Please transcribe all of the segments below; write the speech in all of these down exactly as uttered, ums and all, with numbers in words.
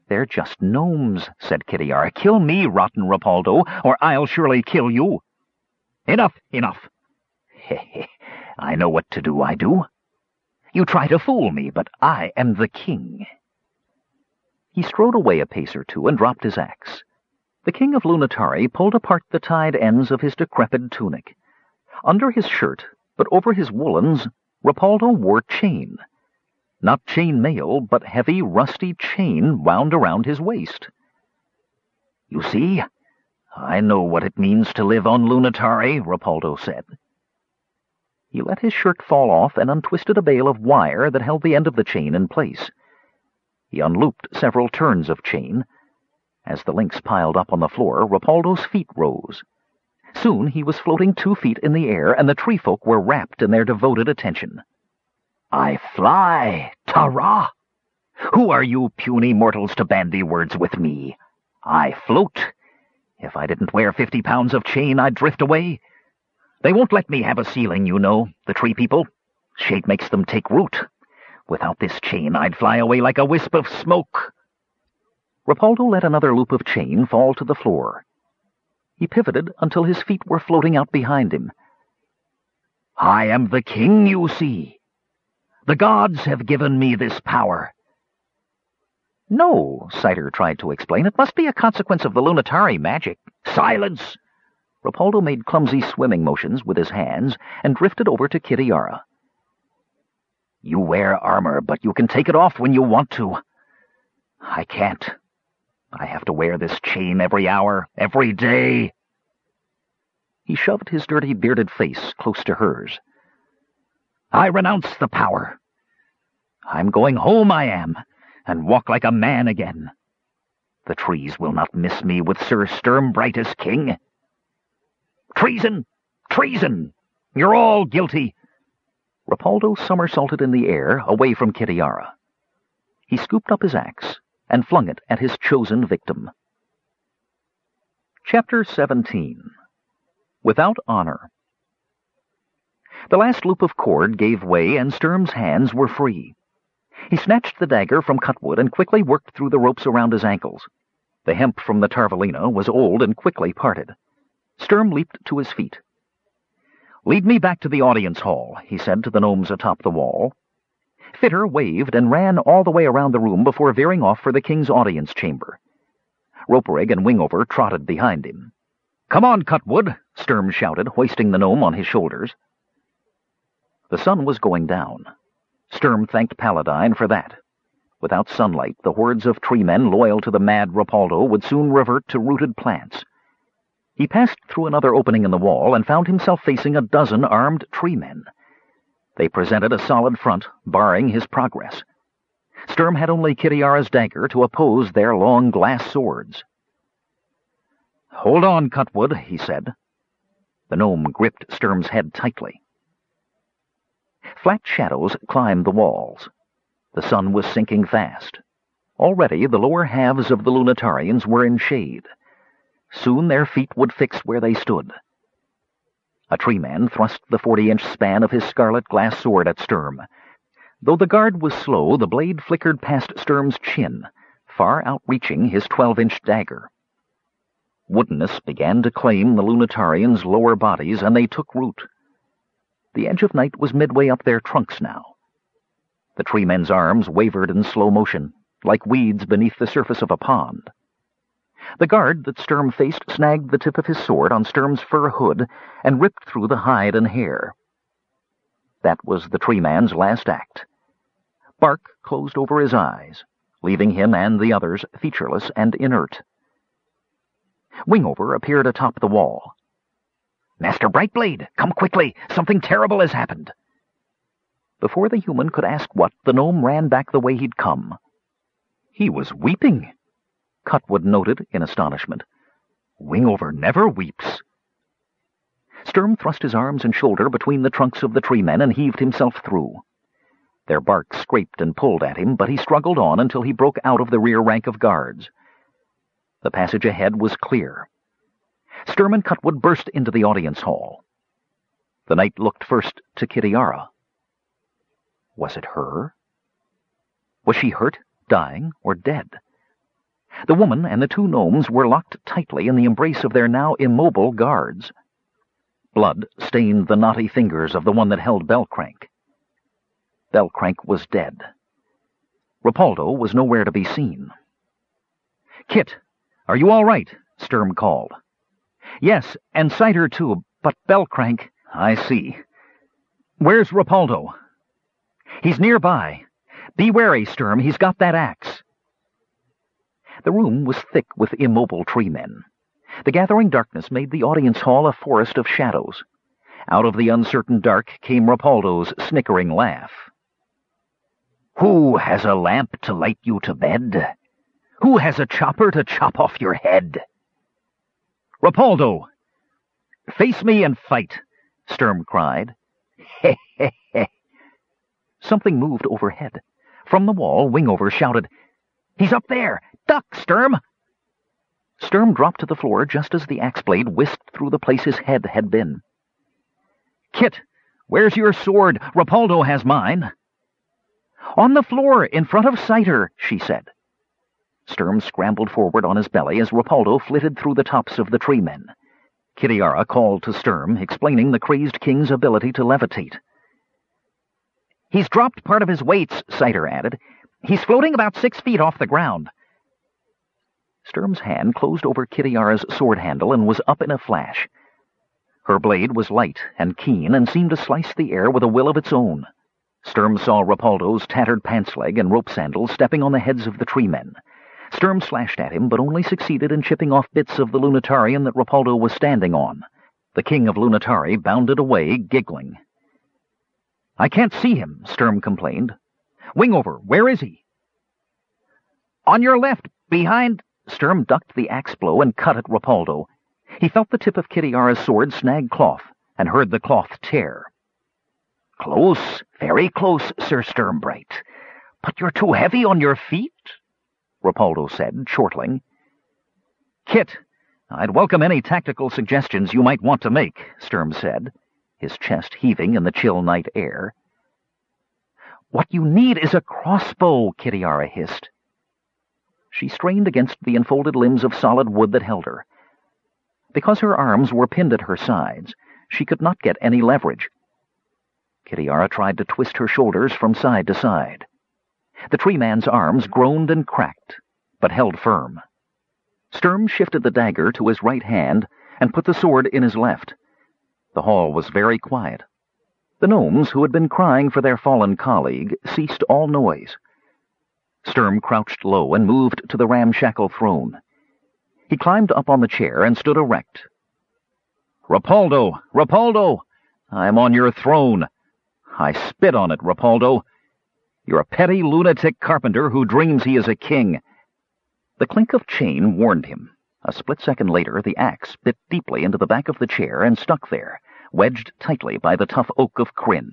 "They're just gnomes," said Kitiara. "Kill me, rotten Rapaldo, or I'll surely kill you." "Enough, enough." "Heh, I know what to do, I do. You try to fool me, but I am the king." He strode away a pace or two and dropped his axe. The king of Lunitari pulled apart the tied ends of his decrepit tunic. Under his shirt, but over his woolens, Rapaldo wore chain. Not chain mail, but heavy, rusty chain wound around his waist. "You see, I know what it means to live on Lunitari," Rapaldo said. He let his shirt fall off and untwisted a bale of wire that held the end of the chain in place. He unlooped several turns of chain. As the links piled up on the floor, Rapaldo's feet rose. Soon he was floating two feet in the air, and the tree folk were rapt in their devoted attention. "I fly, ta-ra! Who are you puny mortals to bandy words with me? I float. If I didn't wear fifty pounds of chain, I'd drift away. They won't let me have a ceiling, you know, the tree people. Shade makes them take root. Without this chain, I'd fly away like a wisp of smoke." Rapaldo let another loop of chain fall to the floor. He pivoted until his feet were floating out behind him. "I am the king, you see. The gods have given me this power." "No," Cider tried to explain. "It must be a consequence of the Lunitari magic." "Silence!" Rapaldo made clumsy swimming motions with his hands and drifted over to Kitiara. "You wear armor, but you can take it off when you want to. I can't. I have to wear this chain every hour, every day." He shoved his dirty bearded face close to hers. "I renounce the power. I'm going home, I am, and walk like a man again. The trees will not miss me with Sir Sturmbright as king. Treason! Treason! You're all guilty!" Rapaldo somersaulted in the air, away from Kitiara. He scooped up his axe and flung it at his chosen victim. Chapter seventeen. Without Honor. The last loop of cord gave way, and Sturm's hands were free. He snatched the dagger from Cutwood and quickly worked through the ropes around his ankles. The hemp from the Tarvalina was old and quickly parted. Sturm leaped to his feet. "Lead me back to the audience hall," he said to the gnomes atop the wall. Fitter waved and ran all the way around the room before veering off for the king's audience chamber. Roperig and Wingover trotted behind him. "Come on, Cutwood," Sturm shouted, hoisting the gnome on his shoulders. The sun was going down. Sturm thanked Paladine for that. Without sunlight, the hordes of treemen loyal to the mad Rapaldo would soon revert to rooted plants. He passed through another opening in the wall and found himself facing a dozen armed treemen. They presented a solid front, barring his progress. Sturm had only Kitiara's dagger to oppose their long glass swords. "Hold on, Cutwood," he said. The gnome gripped Sturm's head tightly. Flat shadows climbed the walls. The sun was sinking fast. Already the lower halves of the Lunitarians were in shade. Soon their feet would fix where they stood. A treeman thrust the forty-inch span of his scarlet glass sword at Sturm. Though the guard was slow, the blade flickered past Sturm's chin, far outreaching his twelve-inch dagger. Woodenness began to claim the Lunitarians' lower bodies, and they took root. The edge of night was midway up their trunks now. The treemen's arms wavered in slow motion, like weeds beneath the surface of a pond. The guard that Sturm faced snagged the tip of his sword on Sturm's fur hood and ripped through the hide and hair. That was the treeman's last act. Bark closed over his eyes, leaving him and the others featureless and inert. Wingover appeared atop the wall. "Master Brightblade, come quickly! Something terrible has happened!" Before the human could ask what, the gnome ran back the way he'd come. He was weeping. Cutwood noted in astonishment. "Wingover never weeps." Sturm thrust his arms and shoulder between the trunks of the treemen and heaved himself through. Their bark scraped and pulled at him, but he struggled on until he broke out of the rear rank of guards. The passage ahead was clear. Sturm and Cutwood burst into the audience hall. The knight looked first to Kitiara. Was it her? Was she hurt, dying, or dead? The woman and the two gnomes were locked tightly in the embrace of their now immobile guards. Blood stained the knotty fingers of the one that held Belcrank. Belcrank was dead. Rapaldo was nowhere to be seen. "Kit, are you all right?" Sturm called. "Yes, and Cider too, but Belcrank—" "I see. Where's Rapaldo?" "He's nearby. Be wary, Sturm, he's got that axe." The room was thick with immobile tree men. The gathering darkness made the audience hall a forest of shadows. Out of the uncertain dark came Rapaldo's snickering laugh. "Who has a lamp to light you to bed? Who has a chopper to chop off your head?" "Rapaldo! Face me and fight!" Sturm cried. "He he he!" Something moved overhead. From the wall, Wingover shouted, "He's up there! Duck, Sturm!" Sturm dropped to the floor just as the axe blade whisked through the place his head had been. "Kit, where's your sword? Rapaldo has mine." "On the floor, in front of Cider," she said. Sturm scrambled forward on his belly as Rapaldo flitted through the tops of the tree men. Kitiara called to Sturm, explaining the crazed king's ability to levitate. "He's dropped part of his weights," Cider added. "He's floating about six feet off the ground." Sturm's hand closed over Kitiara's sword handle and was up in a flash. Her blade was light and keen and seemed to slice the air with a will of its own. Sturm saw Rapaldo's tattered pants leg and rope sandals stepping on the heads of the tree men. Sturm slashed at him, but only succeeded in chipping off bits of the Lunatarian that Rapaldo was standing on. The king of Lunatari bounded away, giggling. "I can't see him," Sturm complained. "Wingover, where is he?" "On your left, behind—" Sturm ducked the axe blow and cut at Rapaldo. He felt the tip of Kitiara's sword snag cloth, and heard the cloth tear. "Close, very close, Sir Sturmbright. But you're too heavy on your feet," Rapaldo said, chortling. "Kit, I'd welcome any tactical suggestions you might want to make," Sturm said, his chest heaving in the chill night air. "What you need is a crossbow," Kitiara hissed. She strained against the enfolded limbs of solid wood that held her. Because her arms were pinned at her sides, she could not get any leverage. Kitiara tried to twist her shoulders from side to side. The tree man's arms groaned and cracked, but held firm. Sturm shifted the dagger to his right hand and put the sword in his left. The hall was very quiet. The gnomes, who had been crying for their fallen colleague, ceased all noise. Sturm crouched low and moved to the ramshackle throne. He climbed up on the chair and stood erect. "Rapaldo! Rapaldo! I'm on your throne. I spit on it, Rapaldo. You're a petty lunatic carpenter who dreams he is a king." The clink of chain warned him. A split second later, the axe bit deeply into the back of the chair and stuck there, wedged tightly by the tough oak of Krynn.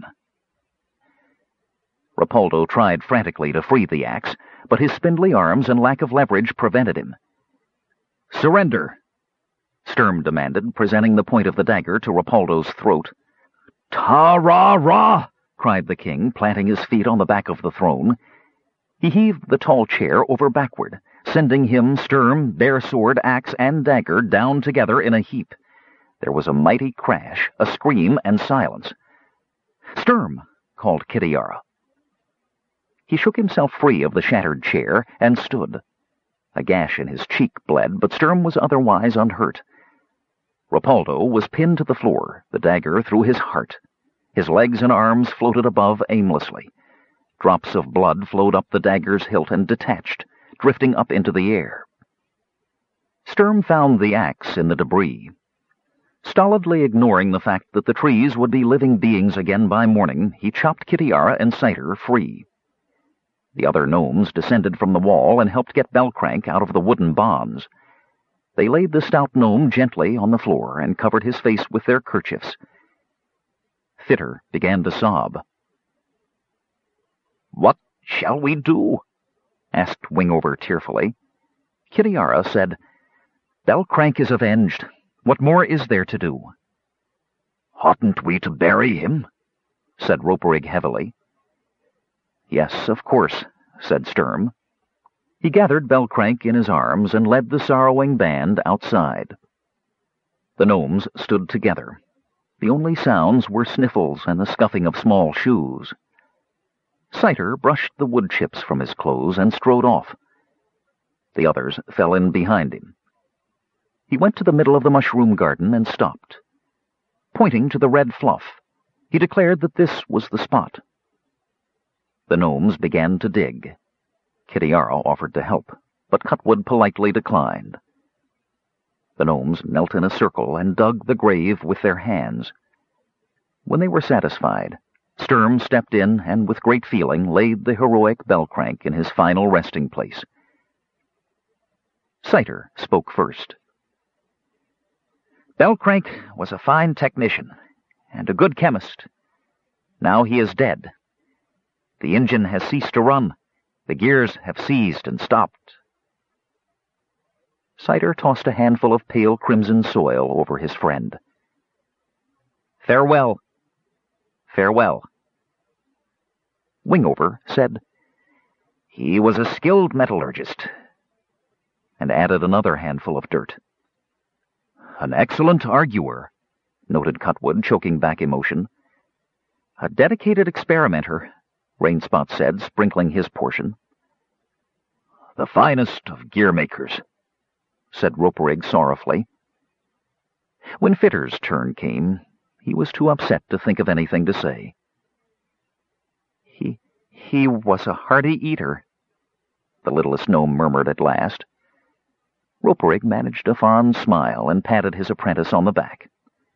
Rapaldo tried frantically to free the axe, but his spindly arms and lack of leverage prevented him. "Surrender," Sturm demanded, presenting the point of the dagger to Rapaldo's throat. "Ta-ra-ra!" cried the king, planting his feet on the back of the throne. He heaved the tall chair over backward, sending him, Sturm, bare sword, axe, and dagger down together in a heap. There was a mighty crash, a scream, and silence. "Sturm!" called Kitiara. He shook himself free of the shattered chair and stood. A gash in his cheek bled, but Sturm was otherwise unhurt. Rapaldo was pinned to the floor, the dagger through his heart. His legs and arms floated above aimlessly. Drops of blood flowed up the dagger's hilt and detached, drifting up into the air. Sturm found the axe in the debris. Stolidly ignoring the fact that the trees would be living beings again by morning, he chopped Kitiara and Cider free. The other gnomes descended from the wall and helped get Belcrank out of the wooden bonds. They laid the stout gnome gently on the floor and covered his face with their kerchiefs. Fitter began to sob. "What shall we do?" asked Wingover tearfully. Kitiara said, "Belcrank is avenged. What more is there to do?" "Oughtn't we to bury him?" said Roperig heavily. "Yes, of course," said Sturm. He gathered Velcrank in his arms and led the sorrowing band outside. The gnomes stood together. The only sounds were sniffles and the scuffing of small shoes. Cider brushed the wood chips from his clothes and strode off. The others fell in behind him. He went to the middle of the mushroom garden and stopped. Pointing to the red fluff, he declared that this was the spot. The gnomes began to dig. Kitiara offered to help, but Cutwood politely declined. The gnomes knelt in a circle and dug the grave with their hands. When they were satisfied, Sturm stepped in and with great feeling laid the heroic Velcrank in his final resting place. Cider spoke first. Velcrank was a fine technician and a good chemist. Now he is dead. The engine has ceased to run. The gears have seized and stopped. Cider tossed a handful of pale crimson soil over his friend. Farewell. Farewell. Wingover said, He was a skilled metallurgist, and added another handful of dirt. An excellent arguer, noted Cutwood, choking back emotion. A dedicated experimenter, Rainspot said, sprinkling his portion. The finest of gear-makers, said Roperig sorrowfully. When Fitter's turn came, he was too upset to think of anything to say. He, he was a hearty eater, the littlest gnome murmured at last. Roperig managed a fond smile and patted his apprentice on the back.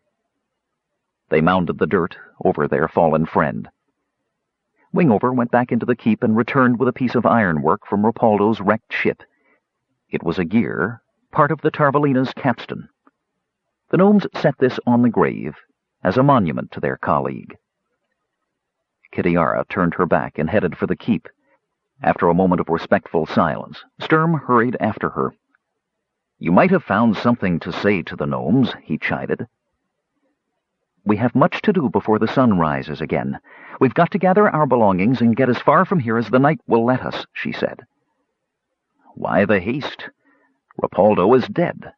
They mounded the dirt over their fallen friend. Wingover went back into the keep and returned with a piece of ironwork from Rapaldo's wrecked ship. It was a gear, part of the Tarvalina's capstan. The gnomes set this on the grave as a monument to their colleague. Kitiara turned her back and headed for the keep. After a moment of respectful silence, Sturm hurried after her. You might have found something to say to the gnomes, he chided. We have much to do before the sun rises again. We've got to gather our belongings and get as far from here as the night will let us, she said. Why the haste? Rapaldo is dead.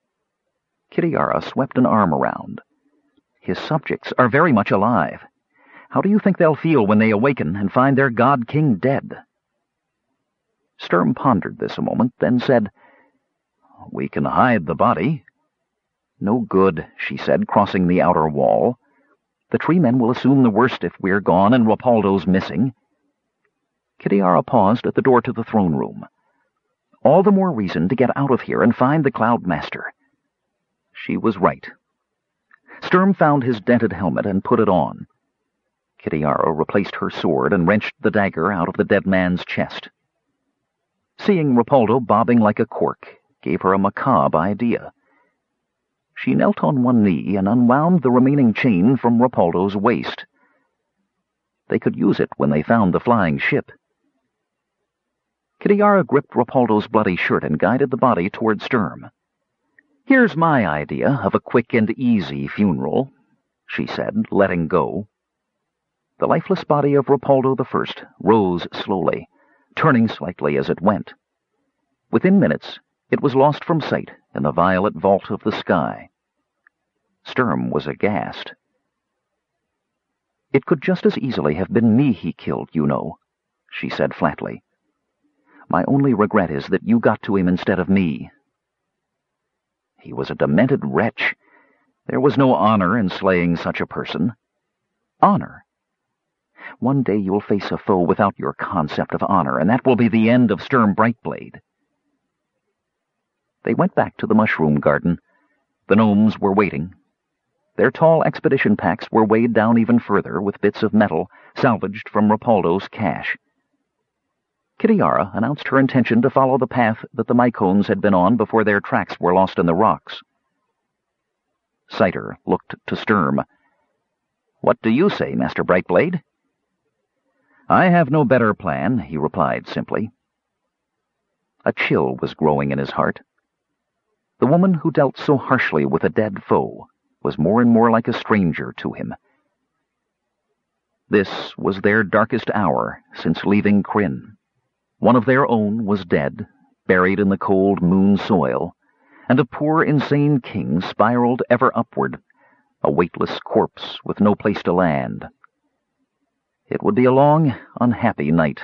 Kitiara swept an arm around. His subjects are very much alive. How do you think they'll feel when they awaken and find their god-king dead? Sturm pondered this a moment, then said, We can hide the body. No good, she said, crossing the outer wall. The tree men will assume the worst if we're gone and Rapaldo's missing. Kitiara paused at the door to the throne room. All the more reason to get out of here and find the Cloud Master. She was right. Sturm found his dented helmet and put it on. Kitiara replaced her sword and wrenched the dagger out of the dead man's chest. Seeing Rapaldo bobbing like a cork gave her a macabre idea. She knelt on one knee and unwound the remaining chain from Rapaldo's waist. They could use it when they found the flying ship. Kitiara gripped Rapaldo's bloody shirt and guided the body toward Sturm. Here's my idea of a quick and easy funeral, she said, letting go. The lifeless body of Rapaldo the First rose slowly, turning slightly as it went. Within minutes, it was lost from sight in the violet vault of the sky. Sturm was aghast. It could just as easily have been me he killed, you know, she said flatly. My only regret is that you got to him instead of me. He was a demented wretch. There was no honor in slaying such a person. Honor? One day you'll face a foe without your concept of honor, and that will be the end of Sturm Brightblade. They went back to the mushroom garden. The gnomes were waiting. Their tall expedition packs were weighed down even further with bits of metal salvaged from Rapaldo's cache. Kitiara announced her intention to follow the path that the Mycones had been on before their tracks were lost in the rocks. Cider looked to Sturm. What do you say, Master Brightblade? I have no better plan, he replied simply. A chill was growing in his heart. The woman who dealt so harshly with a dead foe was more and more like a stranger to him. This was their darkest hour since leaving Krynn. One of their own was dead, buried in the cold moon soil, and a poor insane king spiraled ever upward, a weightless corpse with no place to land. It would be a long, unhappy night.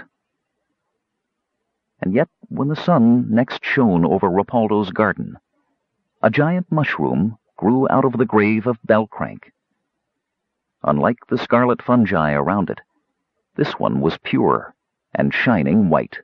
And yet, when the sun next shone over Rapaldo's garden, a giant mushroom grew out of the grave of Belcrank. Unlike the scarlet fungi around it, this one was pure and shining white.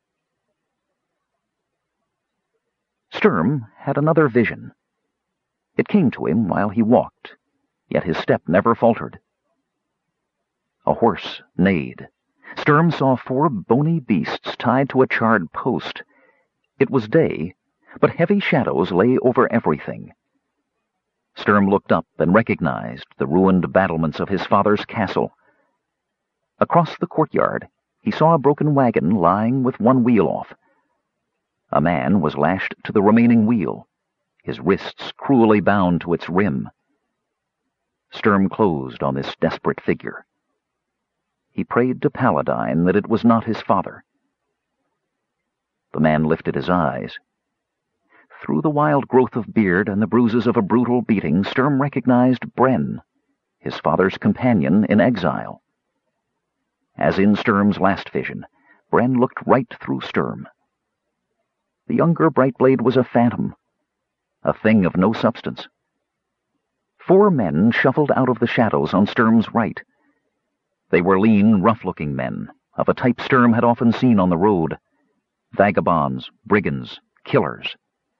Sturm had another vision. It came to him while he walked, yet his step never faltered. A horse neighed. Sturm saw four bony beasts tied to a charred post. It was day, but heavy shadows lay over everything. Sturm looked up and recognized the ruined battlements of his father's castle. Across the courtyard, he saw a broken wagon lying with one wheel off. A man was lashed to the remaining wheel, his wrists cruelly bound to its rim. Sturm closed on this desperate figure. He prayed to Paladine that it was not his father. The man lifted his eyes. Through the wild growth of beard and the bruises of a brutal beating, Sturm recognized Bren, his father's companion in exile. As in Sturm's last vision, Bren looked right through Sturm. The younger Brightblade was a phantom, a thing of no substance. Four men shuffled out of the shadows on Sturm's right. They were lean, rough-looking men, of a type Sturm had often seen on the road. Vagabonds, brigands, killers.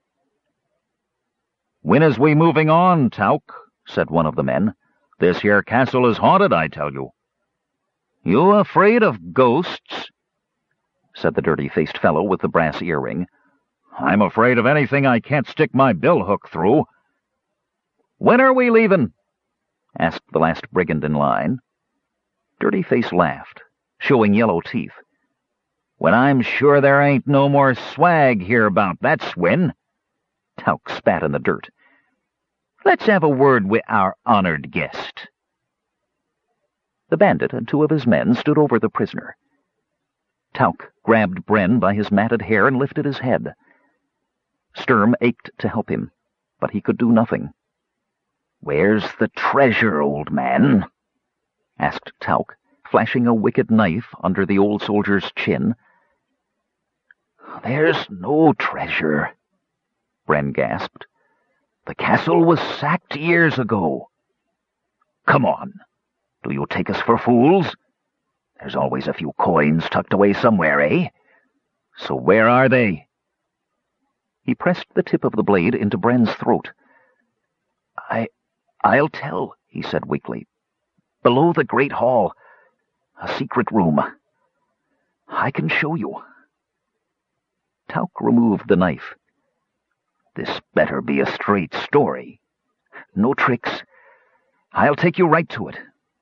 "When is we moving on, Tauk?" said one of the men. "This here castle is haunted, I tell you." "You afraid of ghosts?" said the dirty-faced fellow with the brass earring. "I'm afraid of anything I can't stick my billhook through." "When are we leaving?" asked the last brigand in line. Dirty-Face laughed, showing yellow teeth. "When I'm sure there ain't no more swag hereabout, that's when." Tauk spat in the dirt. "Let's have a word with our honored guest." The bandit and two of his men stood over the prisoner. Tauk grabbed Bren by his matted hair and lifted his head. Sturm ached to help him, but he could do nothing. "Where's the treasure, old man?" asked Tauk, flashing a wicked knife under the old soldier's chin. "There's no treasure," Bren gasped. "The castle was sacked years ago." "Come on. Do you take us for fools? There's always a few coins tucked away somewhere, eh? So where are they?" He pressed the tip of the blade into Bren's throat. I, I'll tell," he said weakly. "Below the Great Hall. A secret room. I can show you." Tauk removed the knife. "This better be a straight story. No tricks. I'll take you right to it."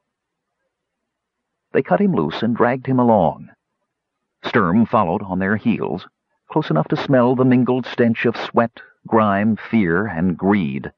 They cut him loose and dragged him along. Sturm followed on their heels, close enough to smell the mingled stench of sweat, grime, fear, and greed.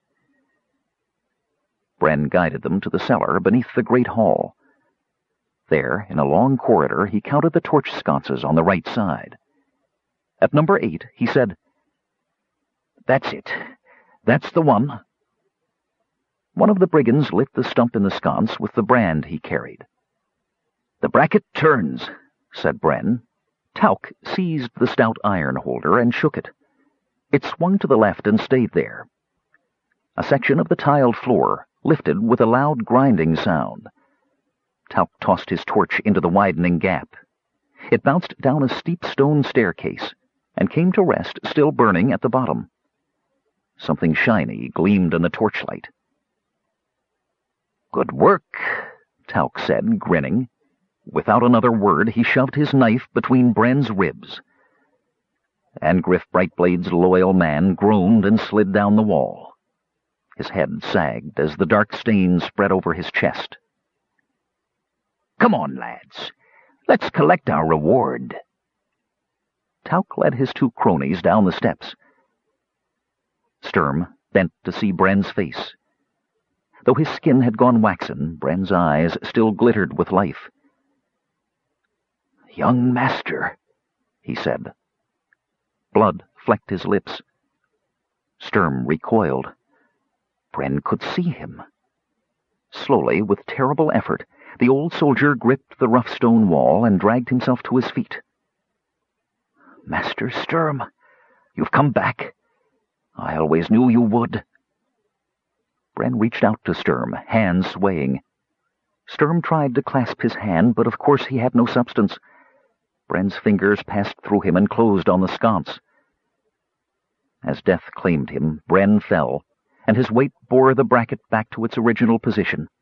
Bren guided them to the cellar beneath the great hall. There, in a long corridor, he counted the torch sconces on the right side. At number eight, he said, "That's it. That's the one." One of the brigands lit the stump in the sconce with the brand he carried. "The bracket turns," said Bren. Tauk seized the stout iron holder and shook it. It swung to the left and stayed there. A section of the tiled floor lifted with a loud grinding sound. Tauk tossed his torch into the widening gap. It bounced down a steep stone staircase and came to rest, still burning, at the bottom. Something shiny gleamed in the torchlight. "Good work," Tauk said, grinning. Without another word, he shoved his knife between Bren's ribs. Angriff Brightblade's loyal man groaned and slid down the wall. His head sagged as the dark stain spread over his chest. "Come on, lads. Let's collect our reward." Tauk led his two cronies down the steps. Sturm bent to see Bren's face. Though his skin had gone waxen, Bren's eyes still glittered with life. "Young master," he said. Blood flecked his lips. Sturm recoiled. Bren could see him. Slowly, with terrible effort, the old soldier gripped the rough stone wall and dragged himself to his feet. "Master Sturm, you've come back. I always knew you would." Bren reached out to Sturm, hands swaying. Sturm tried to clasp his hand, but of course he had no substance. Bren's fingers passed through him and closed on the sconce. As death claimed him, Bren fell, and his weight bore the bracket back to its original position.